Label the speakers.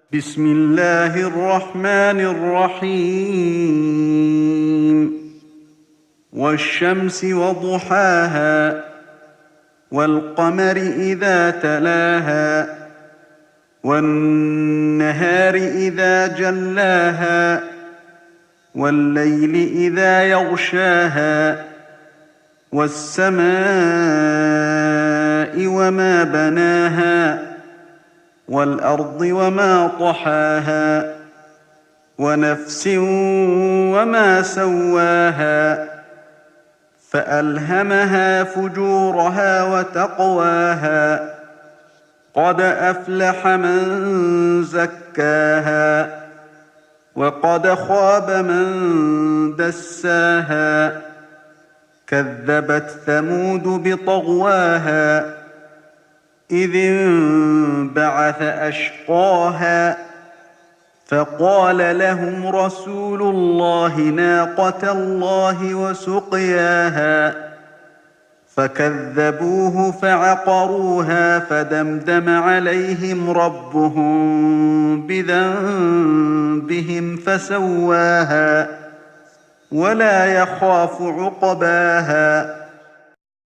Speaker 1: بسم الله الرحمن الرحيم والشمس وضحاها والقمر إذا تلاها والنهار إذا جلاها والليل إذا يغشاها والسماء وما بناها والأرض وما طحاها ونفس وما سواها فألهمها فجورها وتقواها قد أفلح من زكاها وقد خاب من دساها كذبت ثمود بطغواها إذ انبعث أشقاها فقال لهم رسول الله ناقة الله وسقياها فكذبوه فعقروها فدمدم عليهم ربهم بذنبهم فسواها ولا يخاف عقباها